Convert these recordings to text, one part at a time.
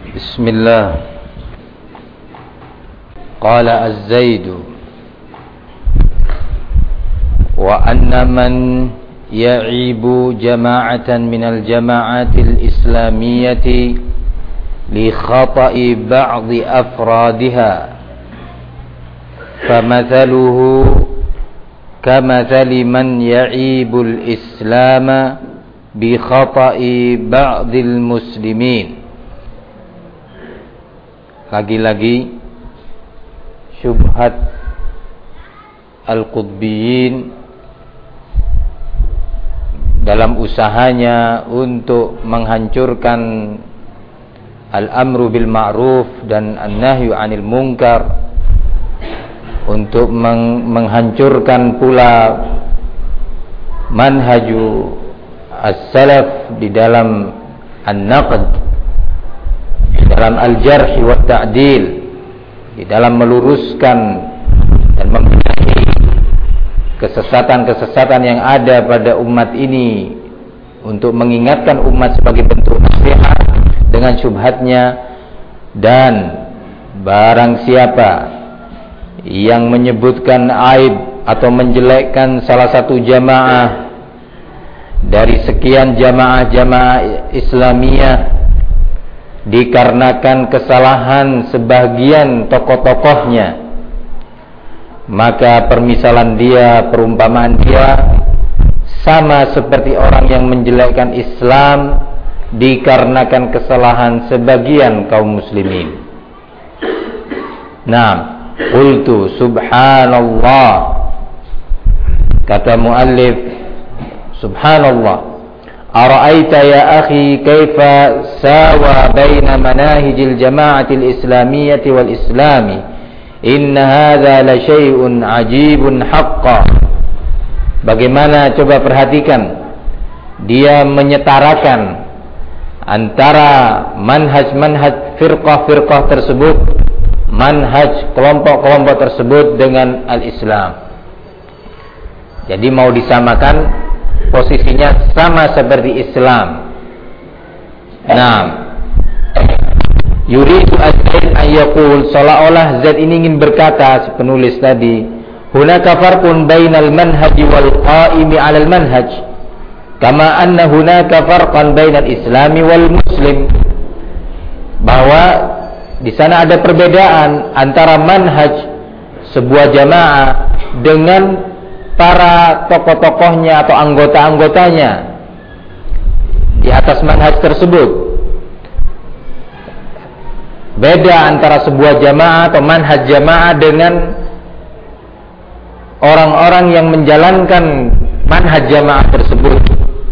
بسم الله. قال الزيد وأن من يعيب جماعة من الجماعات الإسلامية لخطأ بعض أفرادها فمثله كمثل من يعيب الإسلام بخطأ بعض المسلمين. Lagi-lagi syubhat al-qutbiyyin dalam usahanya untuk menghancurkan al-amru bil ma'ruf dan an-nahyu 'anil munkar, untuk menghancurkan pula manhaju as-salaf di dalam an-naqd, di dalam al-jarh wa ta'dil, di dalam meluruskan dan membenahi kesesatan-kesesatan yang ada pada umat ini, untuk mengingatkan umat sebagai bentuk nasihat dengan syubhatnya. Dan barang siapa yang menyebutkan aib atau menjelekkan salah satu jamaah dari sekian jamaah-jamaah Islamiyah dikarenakan kesalahan sebagian tokoh-tokohnya, maka permisalan dia, perumpamaan dia sama seperti orang yang menjelekkan Islam dikarenakan kesalahan sebagian kaum muslimin. Nah, qultu subhanallah, kata muallif, subhanallah. Ara'aita ya akhi kaifa sawa baina manahijil jama'atil islamiyyati wal islami, inna hadza la syai'un ajibun haqqan. Bagaimana, coba perhatikan, dia menyetarakan antara manhaj firqah-firqah tersebut, manhaj kelompok-kelompok tersebut dengan al-Islam. Jadi mau disamakan, posisinya sama seperti Islam. Nah, yuridu az-Zaid an yaqul, seolah-olah Zaid ini ingin berkata, si penulis tadi, hunaka farqun bainal manhaji wal qa'imi 'alal manhaj kama anna hunaka farqan bainal islami wal muslim. Bahwa di sana ada perbedaan antara manhaj sebuah jamaah dengan para tokoh-tokohnya atau anggota-anggotanya di atas manhaj tersebut. Beda antara sebuah jamaah atau manhaj jamaah dengan orang-orang yang menjalankan manhaj jamaah tersebut.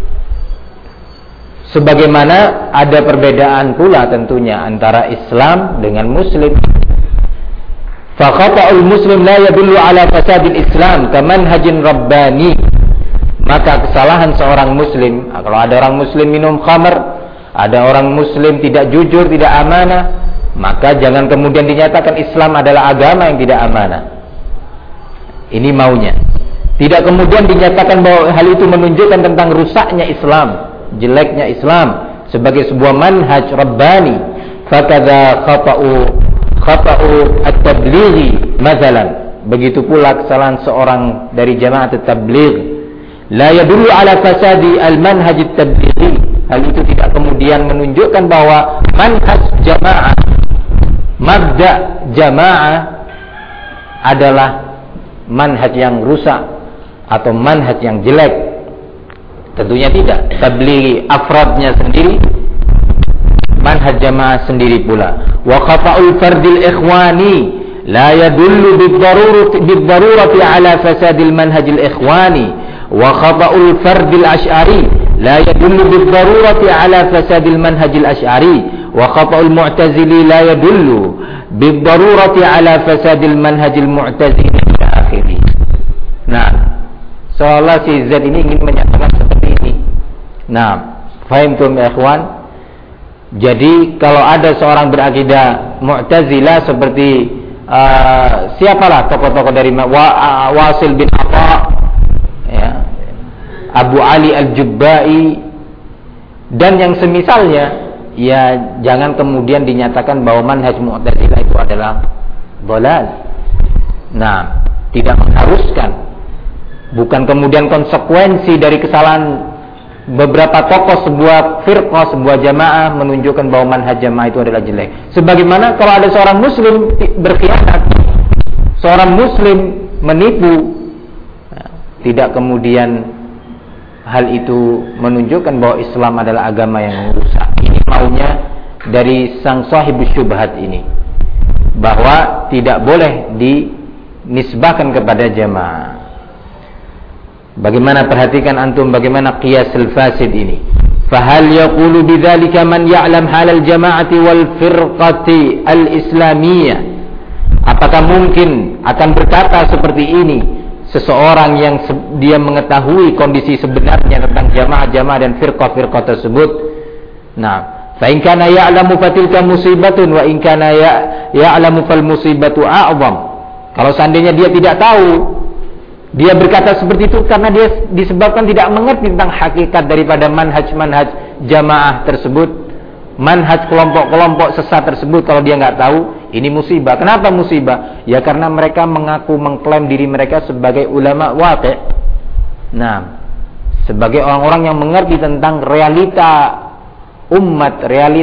Sebagaimana ada perbedaan pula tentunya antara Islam dengan Muslim. Fakhata'ul muslim la yadullu ala fasadil islam kamanhajin rabbani. Maka kesalahan seorang muslim, kalau ada orang muslim minum khamr, ada orang muslim tidak jujur, tidak amanah, maka jangan kemudian dinyatakan Islam adalah agama yang tidak amanah. Ini maunya. Tidak kemudian dinyatakan bahwa hal itu menunjukkan tentang rusaknya Islam, jeleknya Islam sebagai sebuah manhaj rabbani. Fakadza khata'u at-tablighi masalan, begitu pula kesalahan seorang dari jamaah at-tabligh, la yadullu ala fasadi al-manhaj at-tablighi. Hal itu tidak kemudian menunjukkan bahwa manhaj jamaah, mabda jamaah adalah manhaj yang rusak atau manhaj yang jelek. Tentunya tidak. Tablighi afradnya sendiri, manhaj jamaah sendiri pula. Wa khata'ul fardil ikhwani la yadullu bid-darurati ala fasadil manhajil ikhwani, wa khata'ul fardil ash'ari la yadullu bid-darurati ala fasadil manhajil ash'ari, wa khata'ul mu'tazili la yadullu bid-darurati ala fasadil manhajil mu'tazili ila akhirih. Nah, seolah si Z ini ingin menyatakan seperti ini. Nah, fahimtum ya ikhwan? Jadi kalau ada seorang berakidah Mu'tazilah seperti siapalah tokoh-tokoh dari Wasil bin Atha, ya, Abu Ali al-Jubba'i dan yang semisalnya, ya jangan kemudian dinyatakan bahwa manhaj Mu'tazilah itu adalah dhalal. Nah, tidak mengharuskan, bukan kemudian konsekuensi dari kesalahan beberapa tokoh sebuah firqah, sebuah jamaah menunjukkan bahwa manhaj jamaah itu adalah jelek. Sebagaimana kalau ada seorang muslim berkhianat, seorang muslim menipu, tidak kemudian hal itu menunjukkan bahwa Islam adalah agama yang rusak. Ini maunya dari sang sahibus syubhat ini, bahwa tidak boleh dinisbahkan kepada jamaah. Bagaimana, perhatikan antum bagaimana qiyasul fasid ini. Fahal yaqulu bidzalika man ya'lam halal jama'ati wal firqati al-islamiyah? Apakah mungkin akan berkata seperti ini seseorang yang dia mengetahui kondisi sebenarnya tentang jamaah-jamaah dan firqah-firqah tersebut? Nah, fa in kana ya'lamu fatilka musibatun wa in kana ya'lamu fal musibatu a'zam. Kalau seandainya dia tidak tahu, dia berkata seperti itu karena dia disebabkan tidak mengerti tentang hakikat daripada manhaj-manhaj jamaah tersebut, manhaj kelompok-kelompok sesat tersebut. Kalau dia nggak tahu, ini musibah. Kenapa musibah? Ya karena mereka mengaku mengklaim diri mereka sebagai ulama waqi'. Nah, sebagai orang-orang yang mengerti tentang realita umat,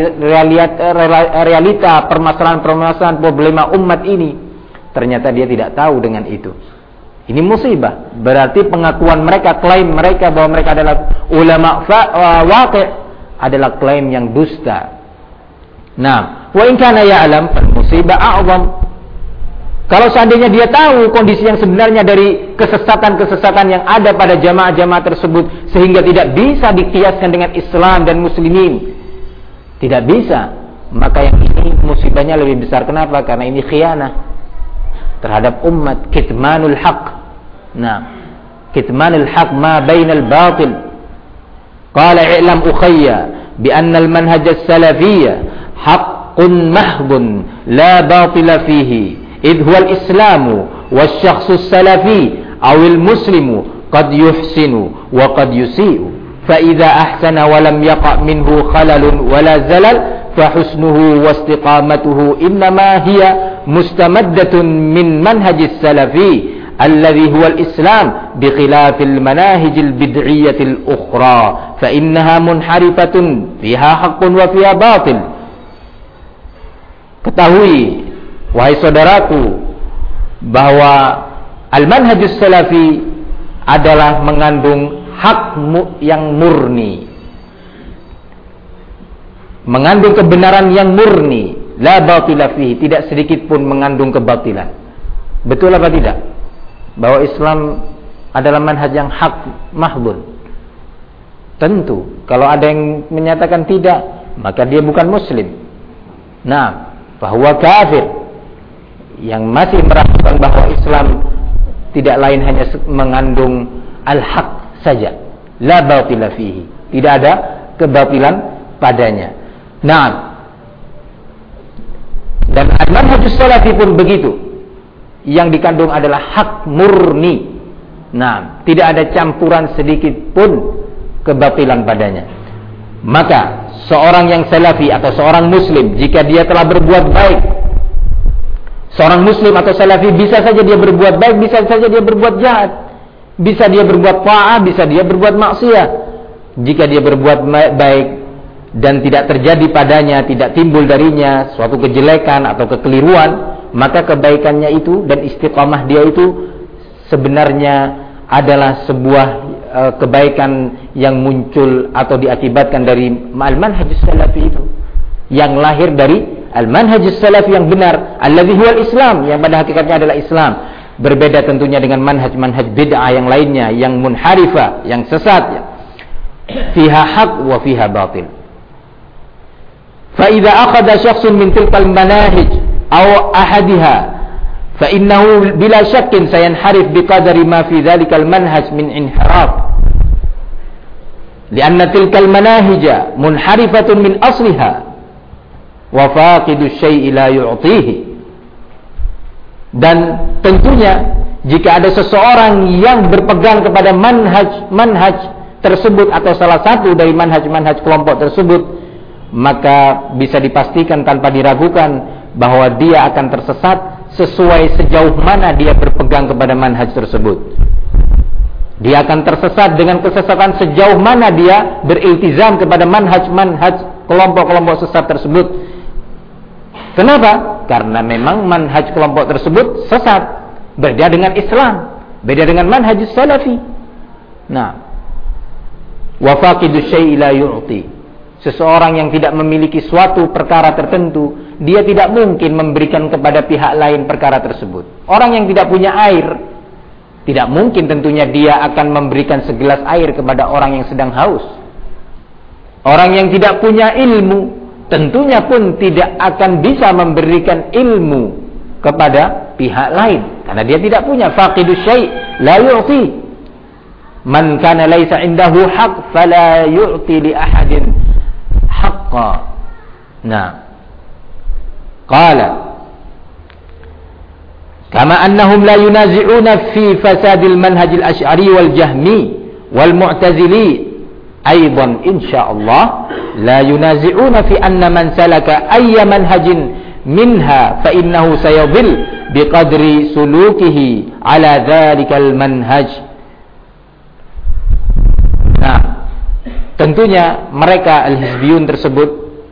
realita permasalahan-permasalahan problema umat ini. Ternyata dia tidak tahu dengan itu. Ini musibah. Berarti pengakuan mereka, klaim mereka bahwa mereka adalah ulama waqi' adalah klaim yang dusta. Nah, wa in kana ya'lam fal musibah a'zam. Kalau seandainya dia tahu kondisi yang sebenarnya dari kesesatan-kesesatan yang ada pada jamaah-jamaah tersebut, sehingga tidak bisa dikiaskan dengan Islam dan muslimin, tidak bisa, maka yang ini musibahnya lebih besar. Kenapa? Karena ini khianah terhadap umat, kitmanul haq. Nah, kitmanul haq ma bainal batil. Qala i'lam ukhayya bi anna al manhaj as-salafiyya haqqun mahdun la batila fihi idh huwa al-islamu wash-shakhsu as-salafi aw al-muslimu qad yuhsinu wa qad yusi'u fa idza ahsana wa lam yaqa' minhu khalalun wa la zalal فحسنه واستقامته إنما هي مستمدة من منهج السلفي الذي هو الإسلام بخلاف المناهج البدعية الأخرى فإنها منحرفة فيها حق وفيها باطل. Ketahui wahai saudaraku bahwa al-manhajus salafi adalah mengandung hak yang murni, mengandung kebenaran yang murni, la batila fihi, tidak sedikit pun mengandung kebatilan. Betul apa tidak? Bahwa Islam adalah manhaj yang hak mahdun. Tentu, kalau ada yang menyatakan tidak, maka dia bukan muslim. Nah, bahwa kafir yang masih meragukan bahwa Islam tidak lain hanya mengandung al-haq saja, la batila fihi, tidak ada kebatilan padanya. Nah, dan al-manhajus salafi pun begitu, yang dikandung adalah hak murni. Nah, tidak ada campuran sedikit pun kebatilan padanya. Maka seorang yang salafi atau seorang muslim, jika dia telah berbuat baik, seorang muslim atau salafi bisa saja dia berbuat baik, bisa saja dia berbuat jahat, bisa dia berbuat ta'ah, bisa dia berbuat maksiat. Jika dia berbuat baik dan tidak terjadi padanya, tidak timbul darinya suatu kejelekan atau kekeliruan, maka kebaikannya itu dan istiqamah dia itu sebenarnya adalah sebuah kebaikan yang muncul atau diakibatkan dari al-manhajus salafi itu, yang lahir dari al-manhajus salafi yang benar, alladzi huwal Islam, yang pada hakikatnya adalah Islam. Berbeda tentunya dengan manhaj-manhaj bid'ah yang lainnya, yang munharifah, yang sesat, fiha haq wa fiha batil. فإذا أخذ شخص من تلك المناهج أو أحدها فإنه بلا شك سينحرف بقدر ما في ذلك المنهج من انحراف لأن تلك المناهج منحرفة من أصلها وفاقد الشيء لا يعطيه. Dan tentunya jika ada seseorang yang berpegang kepada manhaj tersebut atau salah satu dari manhaj kelompok tersebut, maka bisa dipastikan tanpa diragukan bahwa dia akan tersesat sesuai sejauh mana dia berpegang kepada manhaj tersebut. Dia akan tersesat dengan kesesatan sejauh mana dia beriltizam kepada manhaj kelompok-kelompok sesat tersebut. Kenapa? Karena memang manhaj kelompok tersebut sesat, beda dengan Islam, beda dengan manhaj salafi. Nah, wa faqidu syai'i la yu'ti. Seseorang yang tidak memiliki suatu perkara tertentu, dia tidak mungkin memberikan kepada pihak lain perkara tersebut. Orang yang tidak punya air, tidak mungkin tentunya dia akan memberikan segelas air kepada orang yang sedang haus. Orang yang tidak punya ilmu, tentunya pun tidak akan bisa memberikan ilmu kepada pihak lain, karena dia tidak punya. Faqidus syai' la yu'ti. Man kana laisa indahu haqq fala yu'ti li ahadin haqqa. Nah, qala kama annahum la yunazi'una fi fasadil manhajil asy'ari wal jahmi wal mu'tazili aidan insyaallah la yunazi'una fi anna man salaka ayya manhajin minha fa innahu sayadhil biqadri sulukihi ala dhalikal manhaj. Nah, tentunya mereka al-hizbiyun tersebut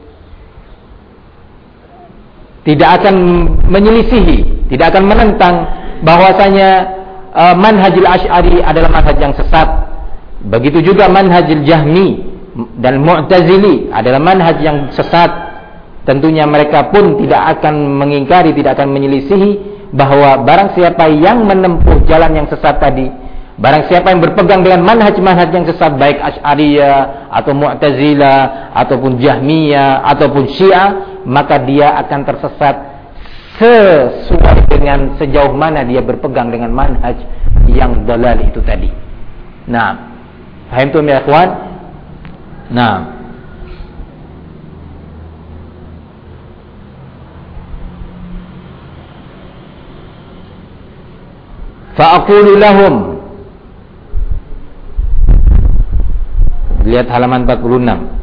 tidak akan menyelisihi, tidak akan menentang bahwasanya manhajul asy'ari adalah manhaj yang sesat. Begitu juga manhajul jahmi dan mu'tazili adalah manhaj yang sesat. Tentunya mereka pun tidak akan mengingkari, tidak akan menyelisihi bahwa barang siapa yang menempuh jalan yang sesat tadi, barang siapa yang berpegang dengan manhaj-manhaj yang sesat, baik Asy'ariyah atau Mu'tazilah ataupun Jahmiyah ataupun Syiah, maka dia akan tersesat sesuai dengan sejauh mana dia berpegang dengan manhaj yang dalal itu tadi. Nah, paham tuh ya ikhwan? Nah, fa'aqulu lahum, lihat halaman 46.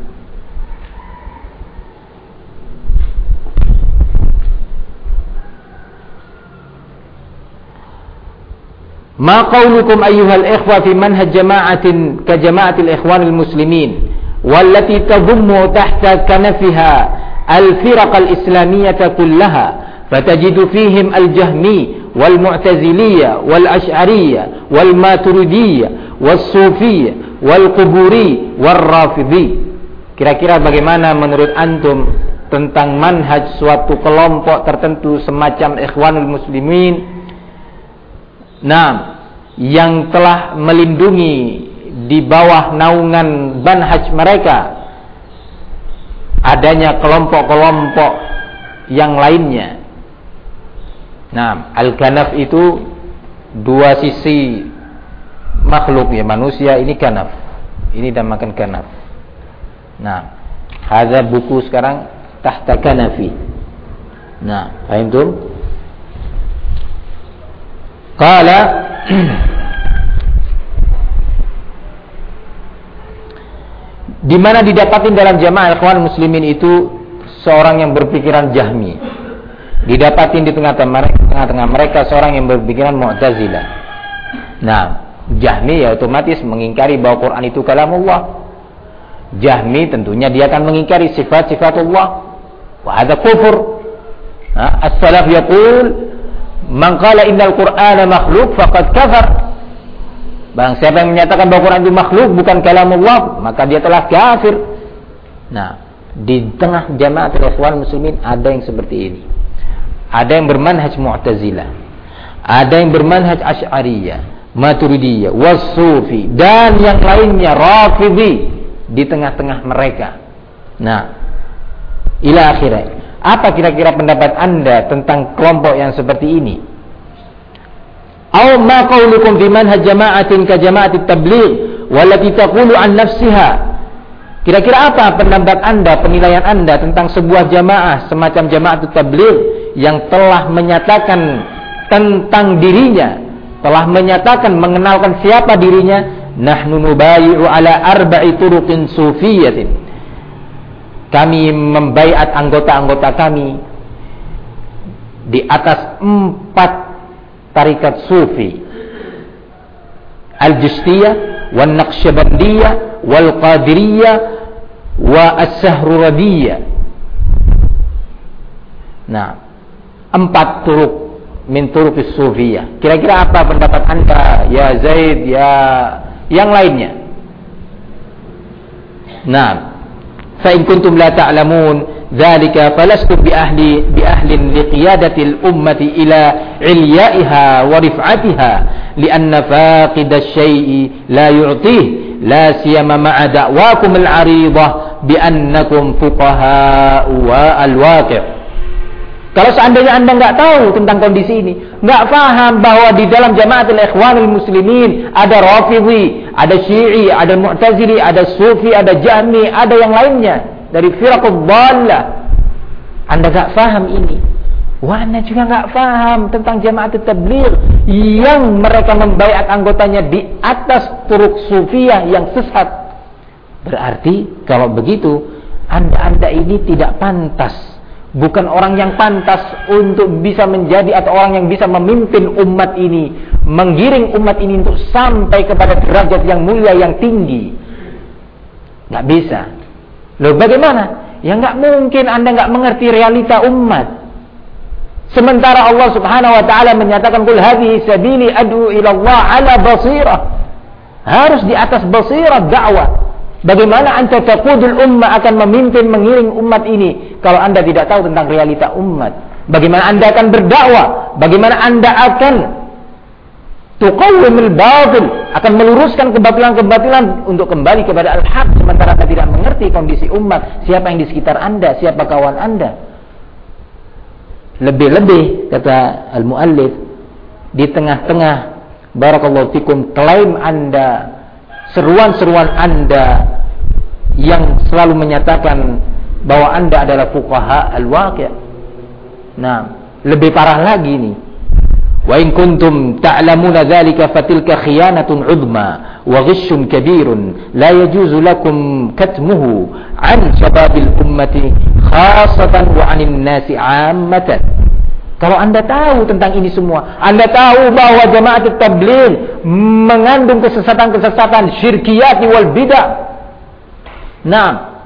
Ma qawlukum ayyuhal ikhwa fi manhaj jama'atin ka jama'atil ikhwanil muslimin wallati tadhummu tahta kanafiha al-firaq al-islamiyyah kullaha fatajidu fihim al-jahmi wal mu'taziliyah wal asy'ariyah wal maturidiyah was sufiyah wal quburi wal rafidhi. Kira-kira bagaimana menurut antum tentang manhaj suatu kelompok tertentu semacam ikhwanul muslimin, nah, yang telah melindungi di bawah naungan manhaj mereka adanya kelompok-kelompok yang lainnya. Nah, al-kanaf itu dua sisi makhluk ya, manusia ini kanaf, ini dinamakan kanaf. Nah, hadza buku sekarang tahta kanafi. Nah, paham tuh? Qala di mana didapatin dalam jamaah ikhwan muslimin itu seorang yang berpikiran Jahmi, didapatin di tengah-tengah mereka seorang yang berpikiran Mu'tazilah. Nah, Jahmi ya otomatis mengingkari bahwa Quran itu kalamullah. Jahmi tentunya dia akan mengingkari sifat-sifat Allah. Wa hadza kufur. As-salaf yaqul man qala innal Qur'ana makhluq faqad kafar. Barang siapa yang menyatakan bahwa Quran itu makhluk bukan kalamullah, maka dia telah kafir. Nah, di tengah jamaah ikhwan muslimin ada yang seperti ini. Ada yang bermanhaj Mu'tazilah, ada yang bermanhaj Asy'ariyah, Maturidiyah, was-Sufi dan yang lainnya Rafidhi di tengah-tengah mereka. Nah, ila akhirnya. Apa kira-kira pendapat Anda tentang kelompok yang seperti ini? Aw ma qaulukum fi manhaj jama'atin ka jama'atit tabligh wallati taqulu an nafsiha. Kira-kira apa pendapat Anda, penilaian Anda tentang sebuah jamaah semacam jama'atut tabligh yang telah menyatakan tentang dirinya, telah menyatakan mengenalkan siapa dirinya, nahnu nubayi'u ala arba'i turuqin sufiyatin. kami membaiat anggota-anggota kami di atas 4 tarikat sufi, Al-Justiyah, Wal-Naqsyabandiyah, Wal-Qadiriyah, wa As-Sahruradiyah. Nah, 4 turuk min turukis sufiyah. Kira-kira apa pendapat Anda, ya Zaid, ya yang lainnya? Nah, fa in kuntum la ta'lamun dzalika falastu bi ahlin liqiyadati al-ummati ila 'ilyaiha wa rif'atiha li'anna faqid asy-syai'i la yu'tih la siyama ma'a da'wakum al-'aridah bi annakum fuqaha wa al-waqi'. Kalau seandainya Anda nggak tahu tentang kondisi ini, nggak paham bahwa di dalam Jamaatul Ikhwanul Muslimin ada Rafidhi, ada Syi'i, ada Mu'tazili, ada Sufi, ada Jahmi, ada yang lainnya dari firaqud dhallah. Anda nggak paham ini. Wah, Anda juga nggak paham tentang Jamaatul Tabligh yang mereka membaiat anggotanya di atas turuk sufiyah yang sesat. Berarti kalau begitu Anda ini tidak pantas. Bukan orang yang pantas untuk bisa menjadi atau orang yang bisa memimpin umat ini, menggiring umat ini untuk sampai kepada derajat yang mulia, yang tinggi. Nggak bisa. Loh, bagaimana? Ya nggak mungkin Anda nggak mengerti realita umat. Sementara Allah Subhanahu wa taala menyatakan qul hadhihi sabili ad'u ila Allah ala basirah. Harus di atas basirah dakwah. Bagaimana Anda taqudul ummah, akan memimpin, mengiring umat ini kalau Anda tidak tahu tentang realita umat? Bagaimana Anda akan berdakwah? Bagaimana Anda akan tuqawwimul batil, akan meluruskan kebatilan-kebatilan untuk kembali kepada al-haq, sementara Anda tidak mengerti kondisi umat, siapa yang di sekitar Anda, siapa kawan Anda? Lebih-lebih, kata al-muallif, di tengah-tengah barakallahu fikum klaim Anda, seruan-seruan Anda yang selalu menyatakan bahwa Anda adalah fuqaha al-waqi'. Nah, lebih parah lagi nih. Wa in kuntum ta'lamuna dzalika fatilka khiyanatun 'udma wa ghishshun kabirun la yajuzu lakum katmuhu 'an shababil ummati khassatan wa 'anil nasi 'ammatan. Kalau Anda tahu tentang ini semua, Anda tahu bahwa Jamaatul Tabligh mengandung kesesatan-kesesatan, syirkiyat wal bidah. Nah,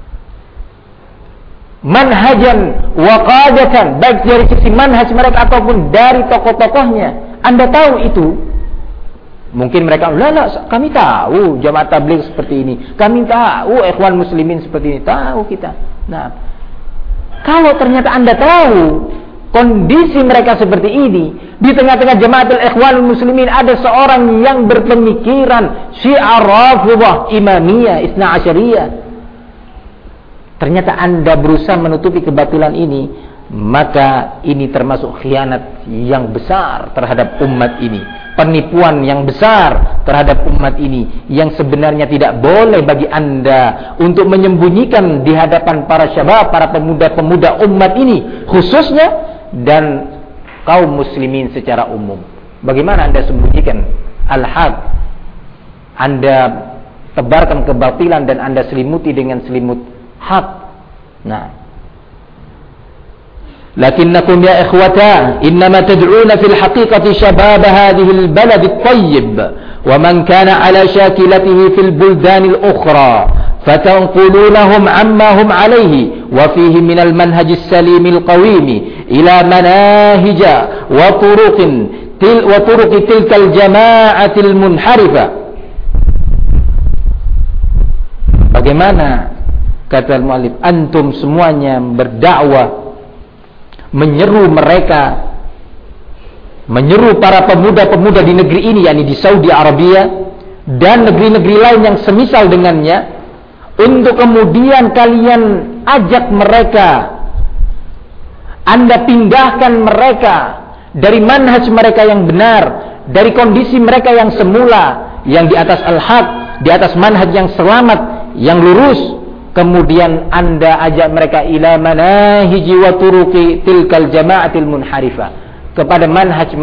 manhajan wa qadatan, baik dari sisi manhaj mereka ataupun dari tokoh-tokohnya. Anda tahu itu. Mungkin mereka, lah, kami tahu Jamaah Tabligh seperti ini. Kami tahu Ikhwan Muslimin seperti ini. Tahu kita. Nah, kalau ternyata Anda tahu kondisi mereka seperti ini, di tengah-tengah Jamaatul Ikhwanul Muslimin ada seorang yang berpemikiran Syiah Rafidhah, Imamiyah, Isna Asyariyah. Ternyata Anda berusaha menutupi kebatilan ini, maka ini termasuk khianat yang besar terhadap umat ini, penipuan yang besar terhadap umat ini, yang sebenarnya tidak boleh bagi Anda untuk menyembunyikan di hadapan para syabab, para pemuda-pemuda umat ini khususnya, dan kaum muslimin secara umum. Bagaimana Anda sembunyikan al-haq, Anda tebarkan kebatilan dan Anda selimuti dengan selimut hak. Nah, lakinnakum ya ikhwata innama tad'una fil haqiqati shabab hadhihi al-balad at-tayyib wa man kana ala shakilatihi fil buldan al-ukhra فتنقلونهم عما هم عليه وفيه من المنهج السليم القويم إلى مناهج وطرق تلك الجماعة المنحرفة. Bagaimana, kata al-muallif, antum semuanya berdakwah, menyeru mereka, menyeru para pemuda-pemuda di negeri ini, yakni di Saudi Arabia dan negeri-negeri lain yang semisal dengannya, untuk kemudian kalian ajak mereka, Anda pindahkan mereka dari manhaj mereka yang benar, dari kondisi mereka yang semula, yang di atas al-haq, di atas manhaj yang selamat, yang lurus. Kemudian Anda ajak mereka ila manahiji wa turuqi tilkal jama'atil munharifah, kepada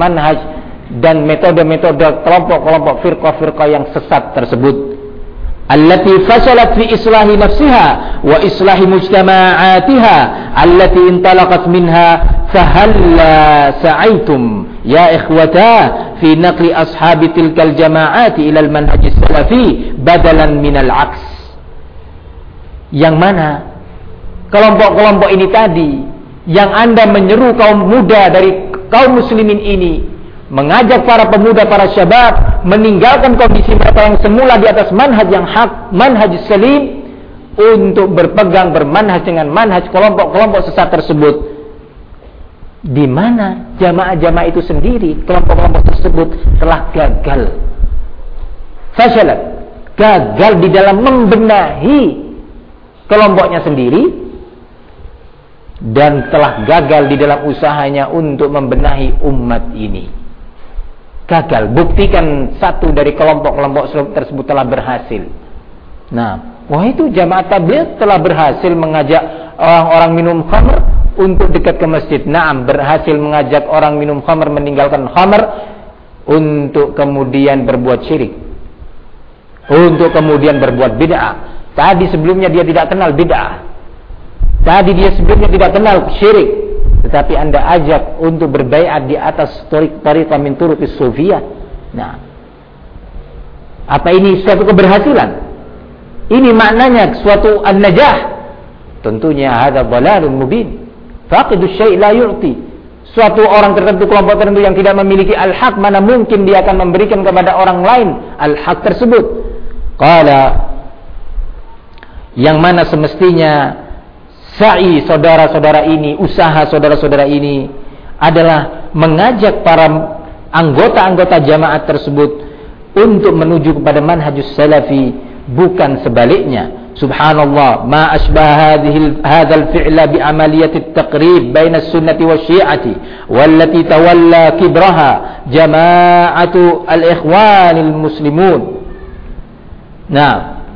manhaj-manhaj dan metode-metode kelompok-kelompok firqah-firqah yang sesat tersebut. allati fasalat fi islahi nafsiha wa islahi mujtama'atiha allati intalaqat minha fahalla sa'aitum ya ikhwata fi naqli ashabi tilkal jama'ati ila al-manhaj as-salafi badalan minal aks. Yang mana kelompok-kelompok ini tadi yang Anda menyeru kaum muda dari kaum muslimin ini, mengajak para pemuda, para syabab meninggalkan kondisi mereka yang semula di atas manhaj yang hak, manhaj salim, untuk berpegang bermanhaj dengan manhaj kelompok-kelompok sesat tersebut. Di mana jamaah-jamaah itu sendiri, kelompok-kelompok tersebut telah gagal. Fasyalat, gagal di dalam membenahi kelompoknya sendiri, dan telah gagal di dalam usahanya untuk membenahi umat ini. Gagal. Buktikan satu dari kelompok-kelompok tersebut telah berhasil. Nah, wah itu jamaah tabligh telah berhasil mengajak orang-orang minum khamr untuk dekat ke masjid. Naam, berhasil mengajak orang minum khamr meninggalkan khamr untuk kemudian berbuat syirik, untuk kemudian berbuat bid'ah. Tadi sebelumnya dia tidak kenal bid'ah, tadi dia sebelumnya tidak kenal syirik, tetapi Anda ajak untuk berbaiat di atas tariqah min turuqis sufiyah. Nah, apa ini suatu keberhasilan? Ini maknanya suatu an-najah? Tentunya hadza dhalalun mubin. Faqidus syai' la yu'ti. Suatu orang tertentu, kelompok tertentu yang tidak memiliki al-haq, mana mungkin dia akan memberikan kepada orang lain al-haq tersebut. Qala, yang mana semestinya sa'i saudara-saudara ini, usaha saudara-saudara ini adalah mengajak para anggota-anggota jamaah tersebut untuk menuju kepada manhajus salafi, bukan sebaliknya. Subhanallah, ma asbah hadzal fi'la bi amaliyati at-taqrib baina as-sunnati wasy-syi'ati wallati tawalla kibraha jama'atu al-ikhwanil muslimun. Nah,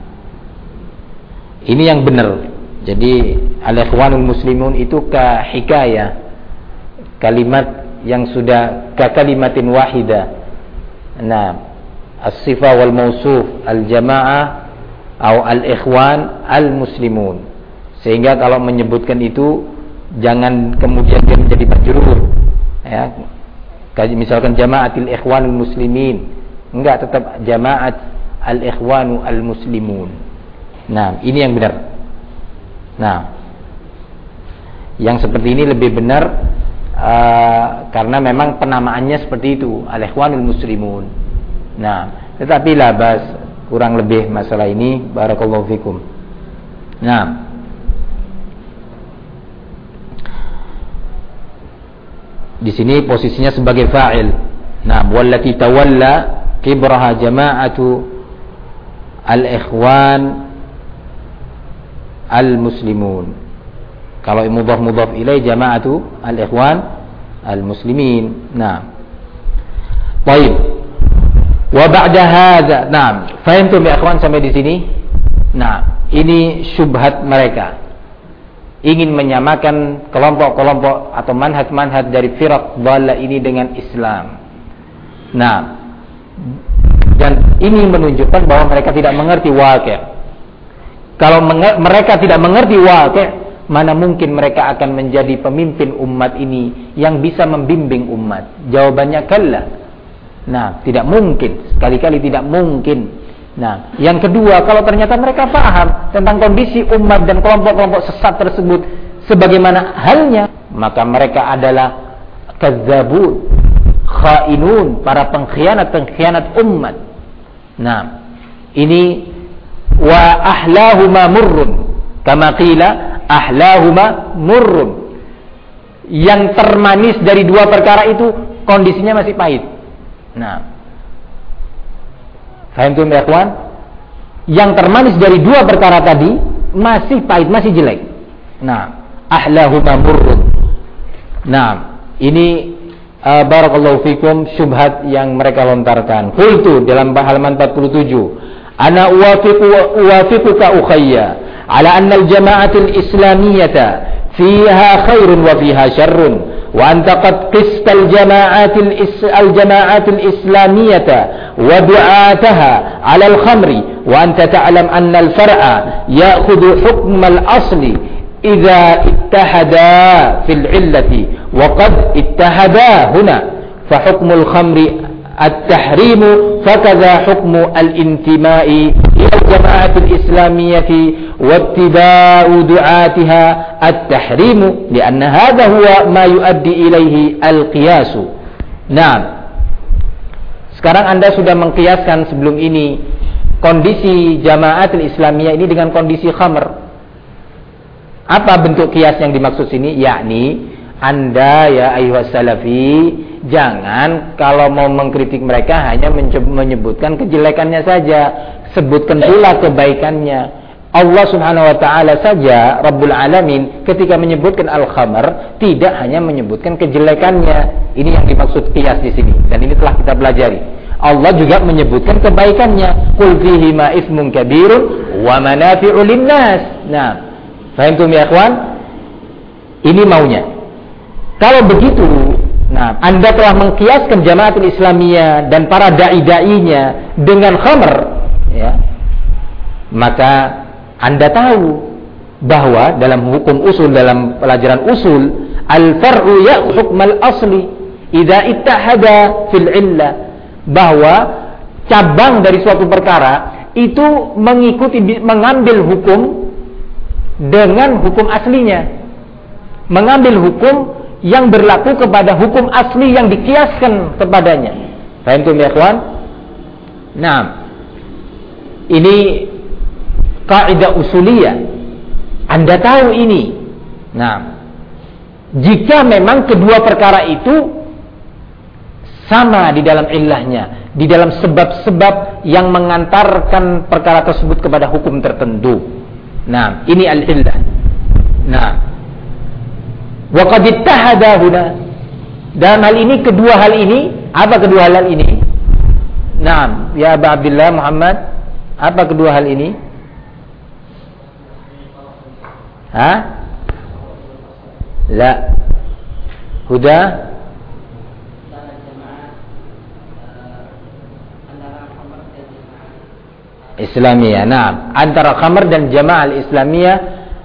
ini yang benar. Jadi al-ikhwanul muslimun itu ka hikayah, kalimat yang sudah ka kalimatin wahidah. Nah, as-sifah wal mausuf al-jamaah atau al-ikhwan al-muslimun. Sehingga kalau menyebutkan itu jangan kemudian dia menjadi majrur. Ya. Misalkan jama'atil ikhwanul muslimin, enggak, tetap jama'at al-ikhwanu al-muslimun. Nah, ini yang benar. Nah, yang seperti ini lebih benar karena memang penamaannya seperti itu, al-ikhwanul muslimun. Nah, tetapi labas, kurang lebih masalah ini. Barakallahu fikum. Nah, di sini posisinya sebagai fa'il. Nah, wallati tawalla kibraha jama'atu al-ikhwan al-muslimun. Kalau mudhaf ilaih jama'atu al-ikhwan al-muslimin. Nah, baik. Wa ba'da hadza, nah, fahimtum ya ikhwan sampai di sini? Nah, ini syubhat mereka. Ingin menyamakan kelompok-kelompok atau manhaj-manhaj dari firaq dhalah ini dengan Islam. Nah, dan ini menunjukkan bahwa mereka tidak mengerti waqi'. Kalau mereka tidak mengerti waqi', mana mungkin mereka akan menjadi pemimpin umat ini yang bisa membimbing umat? Jawabannya kalla. Nah, tidak mungkin, sekali-kali tidak mungkin. Nah, yang kedua, kalau ternyata mereka paham tentang kondisi umat dan kelompok-kelompok sesat tersebut sebagaimana halnya, maka mereka adalah kadzabun, khainun, para pengkhianat umat. Nah, ini wa ahlahuma murrun, kama qila ahlahuma murrun. Yang termanis dari dua perkara itu kondisinya masih pahit. Nah, faham tuh ya kawan? Yang termanis dari dua perkara tadi masih pahit, masih jelek. Nah, ahlahuma murrun. Nah, ini barakallahu fikum syubhat yang mereka lontarkan. Qultu dalam halaman 47, ana uwafiquka ukhayya ala anna al-jama'atul islamiyata fiha khairun wa fiha syarrun. وأنت قد قست الجماعات الإسلامية ودعاتها على الخمر wa anta ta'lam anna al-far'a ya'khudhu hukm al-asli idza ittahada fil 'illati wa qad ittahada huna fa hukmul khamri التحريم فكذا حكم الانتماء إلى الجماعة الإسلامية واتباع دعاتها التحريم لأن هذا هو ما يؤدي إليه القياس. Nah, sekarang Anda sudah mengkiaskan sebelum ini kondisi Jamaatul Islamiyah ini dengan kondisi khamr. Apa bentuk kias yang dimaksud sini? Yakni Anda ya ayyuhas salafi, jangan kalau mau mengkritik mereka hanya menyebutkan kejelekannya saja, sebutkan pula kebaikannya. Allah Subhanahu wa taala saja Rabbul Alamin ketika menyebutkan al-khamr tidak hanya menyebutkan kejelekannya. Ini yang dimaksud qiyas di sini dan ini telah kita pelajari. Allah juga menyebutkan kebaikannya. Qul fihi ma ismun kabirun wa manafi'u lin-nas. Nah, paham ya ikhwan? Ini maunya. Kalau begitu, nah, Anda telah mengkiaskan Jamaatul Islamiyah dan para dai-dainya dengan khamr, ya. Maka Anda tahu bahwa dalam hukum usul, dalam pelajaran usul, al-far'u yahukmal asli idza ittahada fil illah, bahwa cabang dari suatu perkara itu mengambil hukum dengan hukum aslinya, mengambil hukum yang berlaku kepada hukum asli yang dikiaskan kepadanya. Paham tuh ya ikhwan? Nah, ini kaidah usuliyah. Anda tahu ini. Nah, jika memang kedua perkara itu sama di dalam illahnya, di dalam sebab-sebab yang mengantarkan perkara tersebut kepada hukum tertentu. Nah, ini al-illah. Nah, wa qad ittahada huna. Dalam hal ini, kedua hal ini, apa kedua hal ini? Nah, ya Aba Abdullah Muhammad, apa kedua hal ini? Hah? La. Huda? Islamiyah. Nah, antara khamr dan Jamaah Islamiyah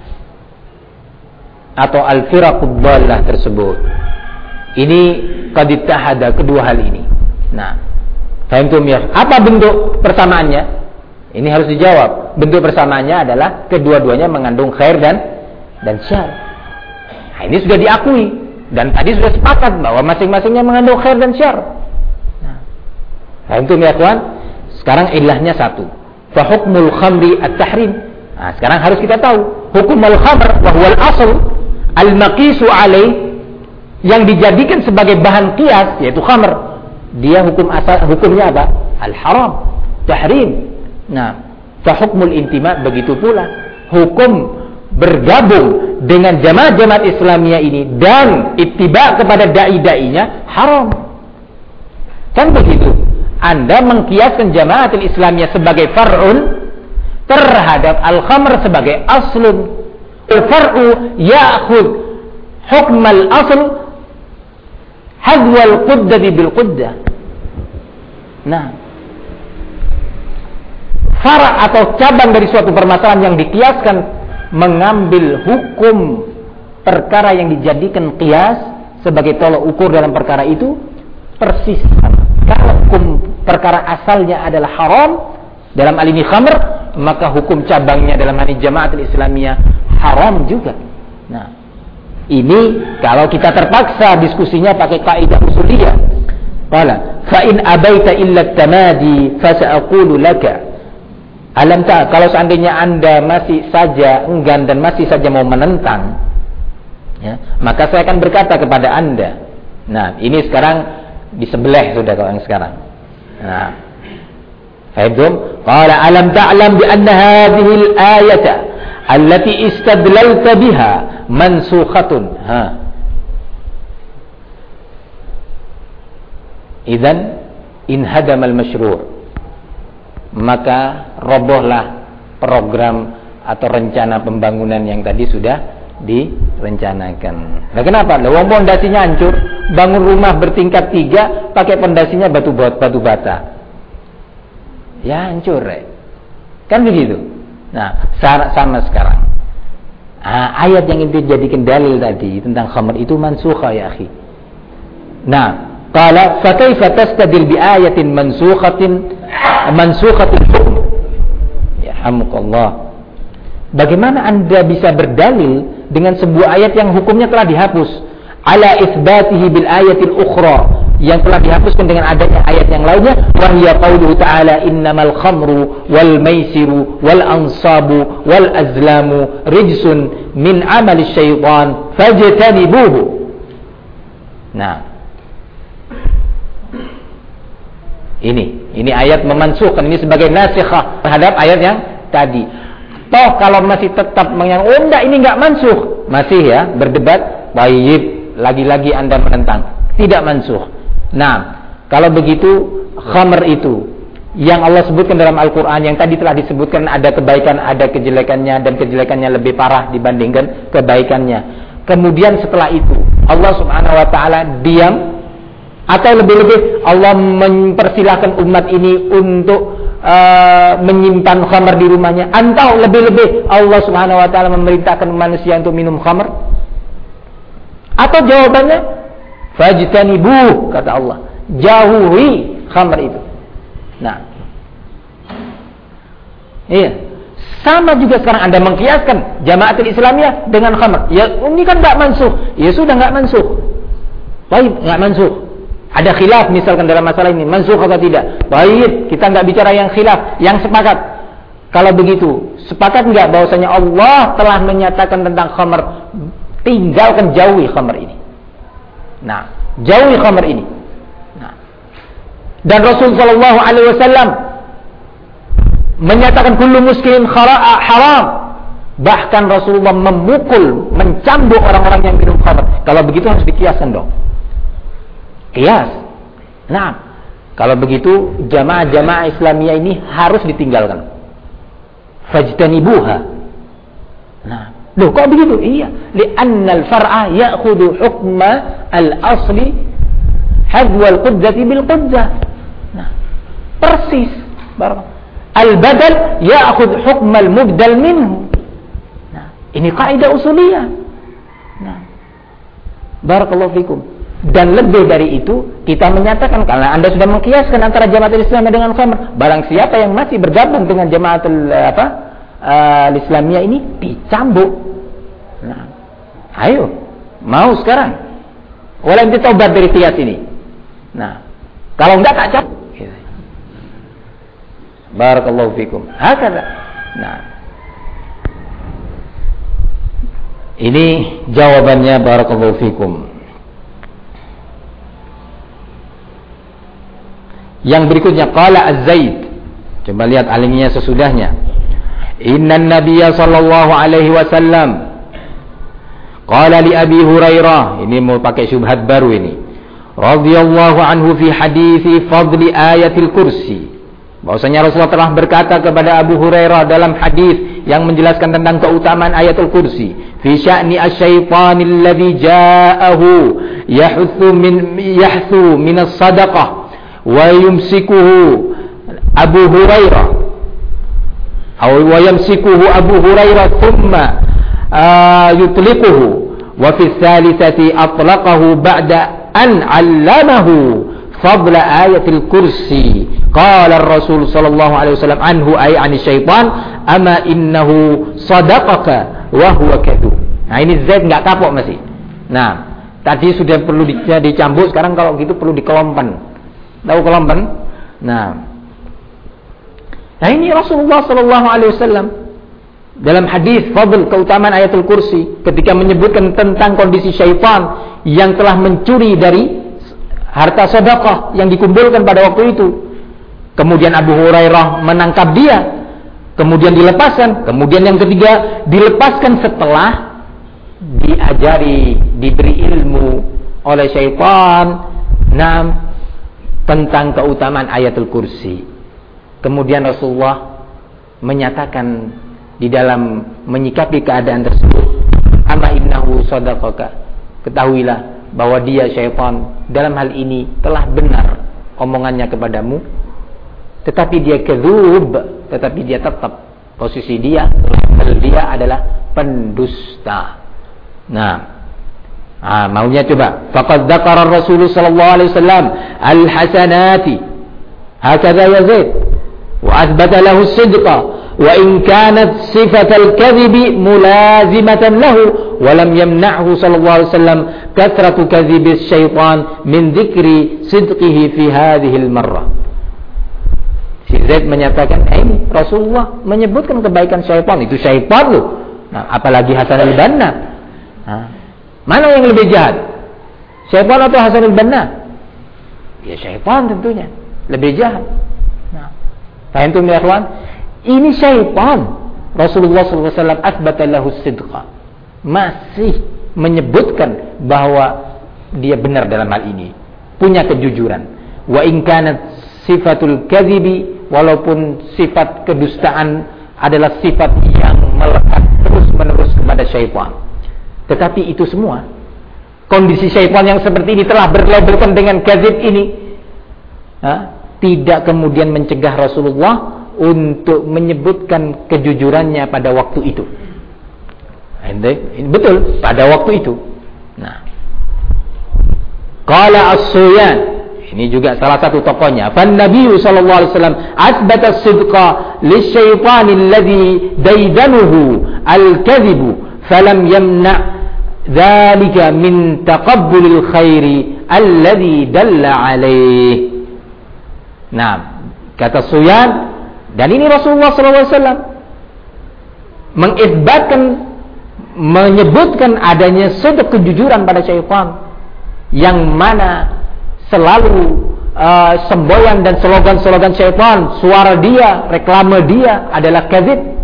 atau al-firaqud dhallah tersebut. Ini qad ittahada, kedua hal ini. Nah, fahimtum ya? Apa bentuk persamaannya? Ini harus dijawab. Bentuk persamaannya adalah kedua-duanya mengandung khair dan syarr. Nah, ini sudah diakui dan tadi sudah sepakat bahwa masing-masingnya mengandung khair dan syarr. Nah, fahimtum ya kawan? Sekarang ilahnya satu. Fa hukmul khamri at-tahrim. Nah, sekarang harus kita tahu hukumul khamr wa huwal asl al-maqisu alaih, yang dijadikan sebagai bahan qiyas yaitu khamr. Dia hukumnya apa? Al-haram, tahrim. Nah, fa hukmul intima begitu pula. Hukum bergabung dengan jamaah-jamaah Islamiyah ini dan ittiba kepada dai-dainya haram. Kan begitu? Anda mengkiaskan Jamaatul Islamiyah sebagai far'un terhadap al-khamr sebagai aslun. Al-far'u ya'khudh hukm al-asl hadwa al-quddati bil-quddah. Nah, far' atau cabang dari suatu permasalahan yang dikiaskan mengambil hukum perkara yang dijadikan qiyas sebagai tolok ukur dalam perkara itu persis sama. Kalau hukum perkara asalnya adalah haram dalam hal ini khamr, maka hukum cabangnya dalam hal ini Jamaatul Islamiyah haram juga. Nah, ini kalau kita terpaksa diskusinya pakai kaidah usuliyah. Qala fa in abaita illa tamadi fa sa'qulu laka alam ta, kalau seandainya Anda masih saja enggan dan masih saja mau menentang, ya, maka saya akan berkata kepada Anda. Nah, ini sekarang di sebelah sudah kalau yang sekarang. Nah, fahimtum? Qala alam ta'lam bi anna hadhihi al-ayata allati istadlalta biha mansukhatun. Ha. Idzan inhadama al-mashru'. Maka robohlah program atau rencana pembangunan yang tadi sudah direncanakan. Nah, kenapa? Lawang pondasinya hancur, bangun rumah bertingkat 3 pakai pondasinya batu bata. Ya hancur, Kan begitu. Nah, sama sekarang. Ayat yang itu jadikan dalil tadi tentang khamr itu mansukha ya akhi. Nah, qala fa kaifa tastadil bi ayatin mansukhatin hukm? Ya hamukallah. Bagaimana Anda bisa berdalil dengan sebuah ayat yang hukumnya telah dihapus? Ala isbatihi bil ayatil ukhra, yang telah dihapuskan dengan adanya ayat yang lainnya, wa hiya qauluhu ta'ala innamal khamru wal maisiru wal ansabu wal azlamu rijsun min amali syaitan fajtanibuhu. Nah, ini ayat memansuhkan, ini sebagai nasikhah terhadap ayat yang tadi. Toh kalau masih tetap mengatakan enggak, ini enggak mansuh, masih ya berdebat, baik, lagi-lagi Anda menentang, tidak mansuh. Nah, kalau begitu khamr itu yang Allah sebutkan dalam Al-Quran, yang tadi telah disebutkan ada kebaikan, ada kejelekannya, dan kejelekannya lebih parah dibandingkan kebaikannya. Kemudian setelah itu Allah subhanahu wa ta'ala diam, atau lebih-lebih Allah mempersilahkan umat ini untuk menyimpan khamr di rumahnya, atau lebih-lebih Allah subhanahu wa ta'ala memerintahkan manusia untuk minum khamr? Atau jawabannya fajtanibuh, kata Allah, jauhi khamr itu. Nah, iya, sama juga sekarang Anda mengkiaskan Jamaatul Islamiyah dengan khamr. Ya, ini kan enggak mansuh. Ya sudah, enggak mansuh. Baik, enggak mansuh. Ada khilaf misalkan dalam masalah ini, mansuh atau tidak. Baik, kita enggak bicara yang khilaf, yang sepakat. Kalau begitu, sepakat enggak bahwasanya Allah telah menyatakan tentang khamr, tinggalkan, jauhi khamr ini. Nah, jauhi khamr ini. Nah, dan Rasul sallallahu alaihi wasallam menyatakan kullu muskirin haram. Bahkan Rasulullah memukul, mencambuk orang-orang yang minum khamr. Kalau begitu harus dikiaskan dong. Kias. Nah, kalau begitu jamaah-jamaah Islamiyah ini harus ditinggalkan. Fajtanibuha. Nah, loh kok begitu? Iya, li'annal far'a ya'khudhu hukma al-asli hadwa al-qudzati bil-qudzah. Nah, persis. Al-badal ya'khudhu hukma al-mubdal minhu. Nah, ini kaidah usuliyah. Nah, barakallahu fikum. Dan lebih dari itu, kita menyatakan, karena Anda sudah mengkiaskan antara Jamaatul Islamiyah dengan khamr, barang siapa yang masih bergabung dengan Jamaatul Islamiyah ini dicambuk. Nah, ayo, mau sekarang? Wala ente taubat dari kias ini. Nah, kalau enggak tak cambuk. Barakallahu fikum. Hakada. Nah, ini jawabannya barakallahu fikum. Yang berikutnya qala Az-Zaid. Coba lihat alingnya sesudahnya. Innan Nabiyya sallallahu alaihi wasallam qala li Abi Hurairah, ini mau pakai syubhat baru ini. Radhiyallahu anhu fi hadithi fadli ayatil kursi. Bahwasanya Rasulullah telah berkata kepada Abu Hurairah dalam hadis yang menjelaskan tentang keutamaan ayatul kursi. Fi sya'ni asy-syaithanil ladzi ja'ahu yahsu min as-sadaqah wa yumsikuhu Abu Hurairah wa yumsikuhu Abu Hurairah thumma yutliquhu wa fi thalithati atlaqahu ba'da an 'allamahu fadla ayatil kursi. Qala ar-Rasul sallallahu alaihi wasallam anhu ay 'ani syaitan ama innahu sadaqaka wa huwa kadhub. Nah, ini Zaid enggak kapok masih. Nah, tadi sudah perlu dicambuk, sekarang kalau gitu perlu dikelompen. Tahu kelompen? Nah, ini Rasulullah sallallahu alaihi wasallam dalam hadis fadl keutamaan ayatul kursi ketika menyebutkan tentang kondisi syaitan yang telah mencuri dari harta sedekah yang dikumpulkan pada waktu itu. Kemudian Abu Hurairah menangkap dia, kemudian dilepaskan. Kemudian yang ketiga dilepaskan setelah diajari, diberi ilmu oleh syaitan tentang keutamaan ayatul kursi. Kemudian Rasulullah menyatakan di dalam menyikapi keadaan tersebut, ama innahu sadaqaka, ketahuilah bahwa dia syaitan dalam hal ini telah benar omongannya kepadamu, tetapi dia kadzub tetapi dia tetap posisi dia adalah pendusta. Maunya coba. Faqad dzakara Rasul sallallahu alaihi wasallam al-hasanati hakadha Yazid wa athbata lahu as-sidqa wa in kanat sifatal kadhibi mulazimatan lahu wa lam yamna'hu sallallahu alaihi wasallam kathratu kadhibis syaitan min dzikri sidqihi fi hadhihi al-marrah. Si Zaid menyatakan, ini Rasulullah menyebutkan kebaikan syaitan, itu syaitan loh. Apalagi Hasan al-Banna. Mana yang lebih jahat? Syaitan atau Hasan al-Banna? Ya syaitan tentunya, lebih jahat. Faham ya ikhwan? Ini syaitan. Rasulullah SAW asbata lahu sidqa, masih menyebutkan bahwa dia benar dalam hal ini, punya kejujuran. Wa in kanat sifatul kadhibi, walaupun sifat kedustaan adalah sifat yang melekat terus-menerus kepada syaitan. Tetapi itu semua, kondisi syaitan yang seperti ini telah berlabelkan dengan kadzib ini, tidak kemudian mencegah Rasulullah untuk menyebutkan kejujurannya pada waktu itu. Betul, pada waktu itu. Qala as-Suyan, ini juga salah satu tokohnya. Fan Nabi sallallahu alaihi wasallam asbata as-sidqa lisyaitani alladhi daidanuhu al-kadhibu falam yamna' dzalika min taqabbulil khairi alladhi dalla alaih. Kata Suyan, dan ini Rasulullah sallallahu alaihi wasallam mengisbatkan, menyebutkan adanya suatu kejujuran pada syaitan yang mana selalu semboyan dan slogan-slogan syaitan, suara dia, reklame dia adalah kadzib.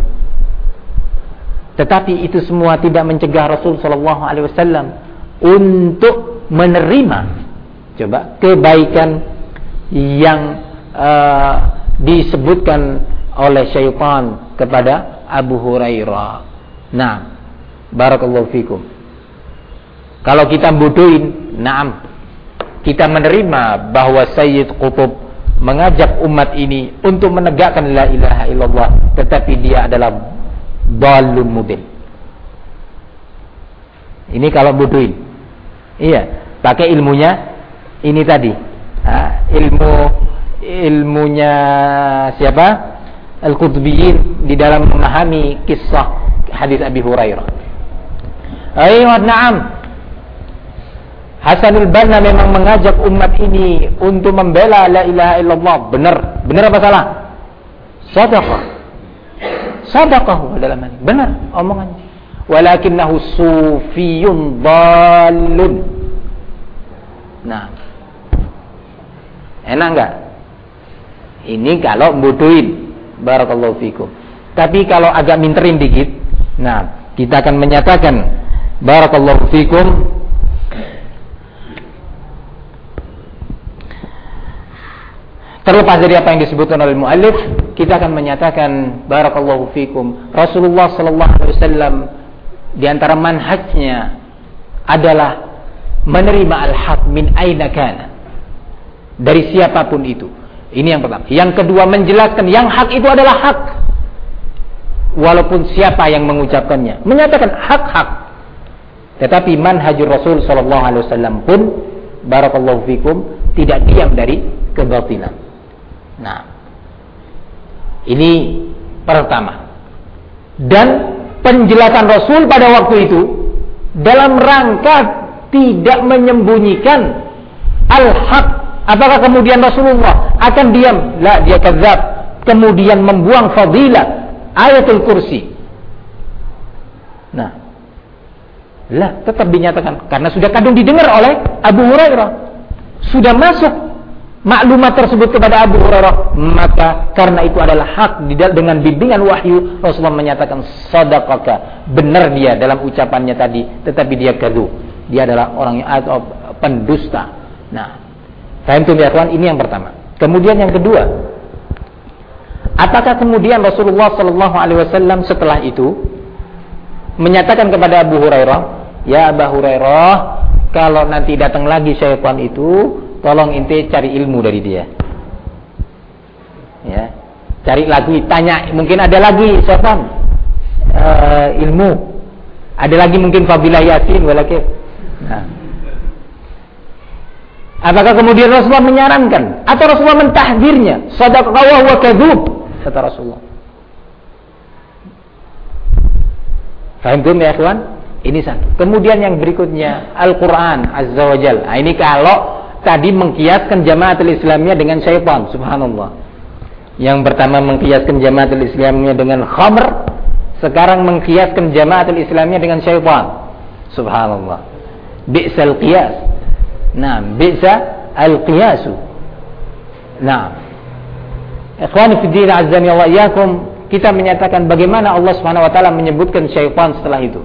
Tetapi itu semua tidak mencegah Rasul sallallahu alaihi wasallam untuk menerima kebaikan yang disebutkan oleh syaitan kepada Abu Hurairah. Barakallahu fikum. Kalau kita bodohin, kita menerima bahwa Sayyid Qutb mengajak umat ini untuk menegakkan la ilaha illallah, tetapi dia adalah dhalun mubin. Ini kalau bodohin. Iya, pakai ilmunya ini tadi. Ilmunya siapa? Al-Qutbiyin di dalam memahami kisah hadis Abi Hurairah. Hasanul Banna memang mengajak umat ini untuk membela la ilaha illallah. Benar apa salah? Sadaqah dalam hal ini. Benar omongannya. Walakinnahu sufiyun dhalun. Enak enggak? Ini kalau bodohin. Barakallahu fikum. Tapi kalau agak minterin dikit, kita akan menyatakan barakallahu fikum, terlepas dari apa yang disebutkan oleh muallif, kita akan menyatakan barakallahu fikum, Rasulullah sallallahu alaihi wasallam di antara manhajnya adalah menerima al-haq min aina kana, dari siapapun itu. Ini yang pertama. Yang kedua, menjelaskan yang hak itu adalah hak, walaupun siapa yang mengucapkannya, menyatakan hak-hak. Tetapi manhajur Rasul sallallahu alaihi wasallam pun barakallahu fikum tidak diam dari kebatilan. Ini pertama. Dan penjelasan Rasul pada waktu itu dalam rangka tidak menyembunyikan al-haq. Apakah kemudian Rasulullah akan diam? La, dia kadzab, kemudian membuang fadilah ayatul kursi. Tetap dinyatakan, karena sudah kadung didengar oleh Abu Hurairah, sudah masuk maklumat tersebut kepada Abu Hurairah, maka karena itu adalah hak dengan bimbingan wahyu. Rasulullah menyatakan sadaqaka, benar dia dalam ucapannya tadi, tetapi dia kadzub, dia adalah orang yang atau pendusta. Paham tuh ya kawan? Ini yang pertama. Kemudian yang kedua, apakah kemudian Rasulullah sallallahu alaihi wasallam setelah itu menyatakan kepada Abu Hurairah, ya Abu Hurairah, kalau nanti datang lagi syaitan itu, tolong ente cari ilmu dari dia. Ya. Cari lagi, tanya, mungkin ada lagi syaitan ilmu. Ada lagi mungkin Fadilah Yasin walakif. Nah. Apakah kemudian Rasulullah menyarankan atau Rasulullah mentahdirnya? Shadaqa wa kadzub, kata Rasulullah. Faham ya ikhwan? Ini satu. Kemudian yang berikutnya Al-Quran Azza wa Jal. Nah, ini kalau tadi mengkiaskan Jamaatul Islamiyah dengan syaitan, subhanallah. Yang pertama mengkiaskan Jamaatul Islamiyah dengan khamr, sekarang mengkiaskan Jamaatul Islamiyah dengan syaitan. Subhanallah. Bi'sal qiyas. Nah, bi'sa al-qiyasu. Nah. Ikhwani fi din azzani wa iyyakum, kita menyatakan bagaimana Allah Subhanahu wa taala menyebutkan syaitan setelah itu.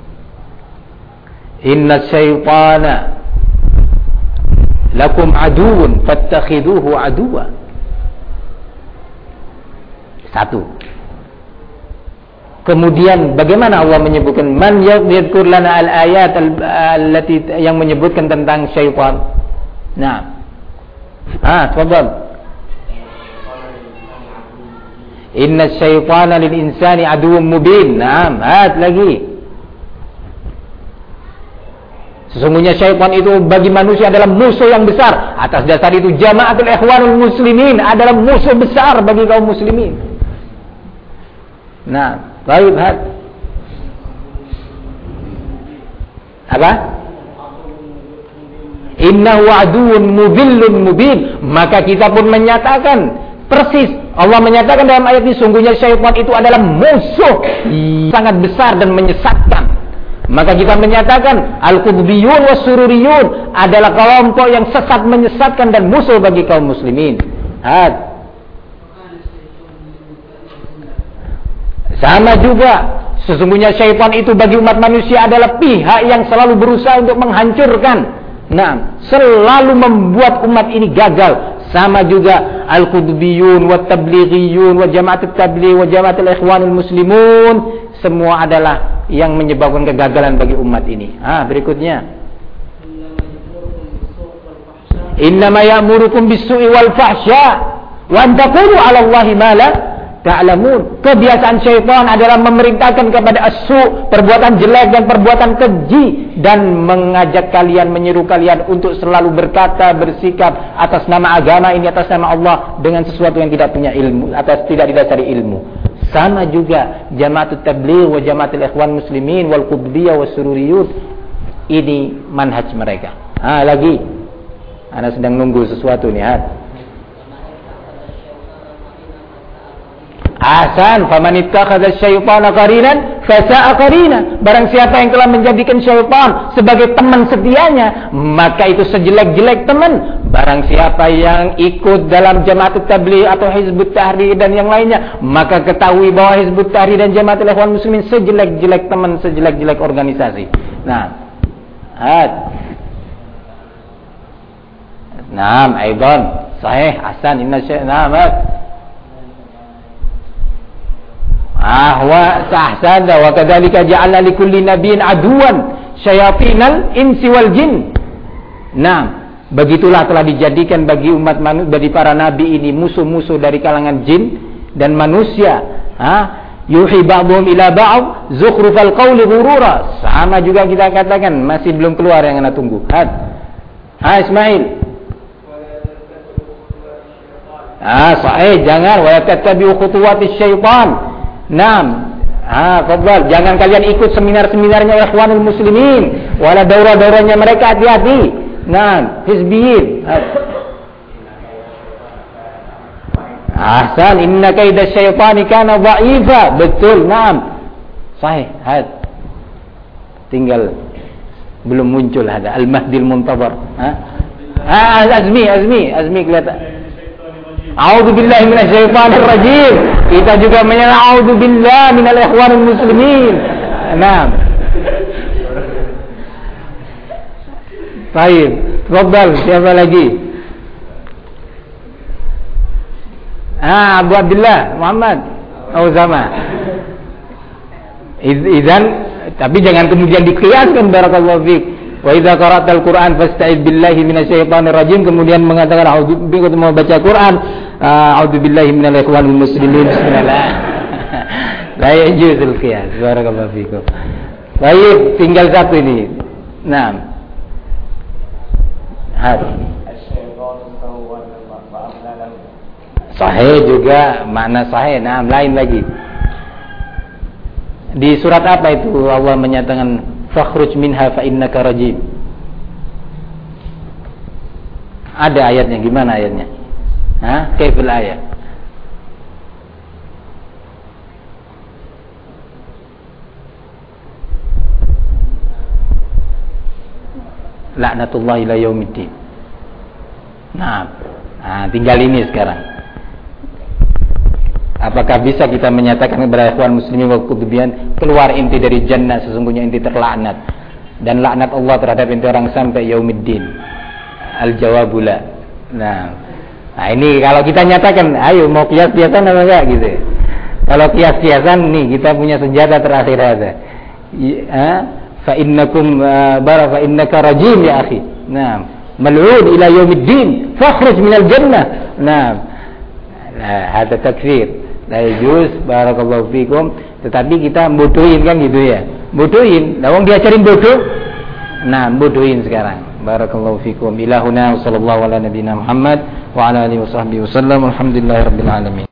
Inna syaitana lakum aduun fattakhiduhu aduwa. Satu. Kemudian bagaimana Allah menyebutkan man yadhkur lana al-ayat allati yang menyebutkan tentang syaitan. Nah. Tafadhal. Inna syaitana lil insani aduwwun mubin. Naam, lagi. Sesungguhnya syaitan itu bagi manusia adalah musuh yang besar. Atas dasar itu Jamaatul Ikhwanul Muslimin adalah musuh besar bagi kaum muslimin. Nah, baik, apa? Innahu aduwwun mudhillun mubin. Maka kita pun menyatakan persis Allah menyatakan dalam ayat ini, sungguhnya syaitan itu adalah musuh sangat besar dan menyesatkan. Maka kita menyatakan Al-Qutbiyun wa Sururiyun adalah kelompok yang sesat, menyesatkan dan musuh bagi kaum muslimin. Sama juga sesungguhnya syaitan itu bagi umat manusia adalah pihak yang selalu berusaha untuk menghancurkan. Nah, selalu membuat umat ini gagal. Sama juga Al-Qutbiyun wa Tablighiyun wa Jama'atut Tabligh wa Jama'atul Ikhwanul Muslimun, semua adalah yang menyebabkan kegagalan bagi umat ini. Berikutnya. Innama ya'murukum bis-su'i wal fahsya wa an taqulu 'ala Allahi ma la ta'lamun. Kebiasaan syaitan adalah memerintahkan kepada as-su', perbuatan jelek dan perbuatan keji, dan mengajak kalian, menyeru kalian untuk selalu berkata, bersikap atas nama agama ini, atas nama Allah dengan sesuatu yang tidak punya ilmu, atas tidak didasari ilmu. Sama juga Jama'atut Tabligh wa Jama'atul Ikhwan Muslimin wal Qutbiyah wa Sururiyun, ini manhaj mereka. Lagi. Ana sedang nunggu sesuatu nih. Ahsan, faman ittakhadha asy-syaitana qarinan fasa'a qarina. Barang siapa yang telah menjadikan syaitan sebagai teman setianya, maka itu sejelek-jelek teman. Barang siapa yang ikut dalam Jamaatul Tabligh atau Hizbut Tahrir dan yang lainnya, maka ketahui bahwa Hizbut Tahrir dan Jamaatul Ikhwan Muslimin sejelek-jelek teman, sejelek-jelek organisasi. Naam, aidan sahih, hasan, inna syai'an wa sahsada wa kadzalika ja'alna likulli nabiyyin aduwan syayatinal insi wal jin. Begitulah telah dijadikan bagi umat manusia, bagi para nabi ini musuh-musuh dari kalangan jin dan manusia. Yuhi ba'dhum ila ba'd zukhrufal qawli ghurura. Sama juga kita katakan, masih belum keluar yang anda tunggu. Ismail. Sahih, jangan wa tattabi'u khutuwatis syaitan. Fadhal, jangan kalian ikut seminar-seminarnya Ikhwanul Muslimin, wala daurah-daurahnya mereka, hati-hati. Hizbiyin. Ahsan, inna kaida syaitani kana dha'ifa. Betul, sahih. Tinggal belum muncul ada Al-Mahdil Muntazar. Azmi kelihatan. A'udzubillahi minasyaitonir rajim. Kita juga menyatakan a'udzubillahi minal ikhwanil muslimin. Baik, tafadhal, siapa lagi? Abu Abdullah Muhammad Sama. Idzan, tapi jangan kemudian dikiaskan, barakallahu fiik. Wa idza qara'tal Qur'an fasta'id billahi minasyaitonir rajim, kemudian mengatakan a'udzu bika mau baca Quran, a'udzubillahi minal ikhwanil muslimin. Bismillah. La yajuzul qiyas. Barakallahu fikum. Baik, tinggal satu ini. Naam. Sahih juga, makna sahih. Naam, lain lagi. Di surat apa itu Allah menyatakan fakhruj minha fa innaka rajim? Ada ayatnya, gimana ayatnya? Kaifil ayat? Laknatullah ila yaumiddin. Nah, tinggal ini sekarang. Apakah bisa kita menyatakan kepada ikhwan muslimin wal qutubian, keluar inti dari jannah, sesungguhnya inti terlaknat, dan laknat Allah terhadap inti orang sampai yaumiddin? Al-jawabu la. Nah, ini kalau kita nyatakan, ayo mau kias-kiasan apa enggak gitu. Kalau kias-kiasan nih kita punya senjata terakhir ada. Fa innakum fa innaka rajim ya akhi. Nah, mal'ud ila yaumiddin, fakhruj minal jannah. Nah, ada takfir. La yajuz, barakallahu fikum. Tetapi kita bodohin kan gitu ya. Bodohin. Lah wong diajarin bodoh. Nah, bodohin sekarang. Barakallahu fikum. Ilahuna sallallahu ala nabiyina Muhammad wa ala alihi washabbihi wasallam. Alhamdulillahirabbil alamin.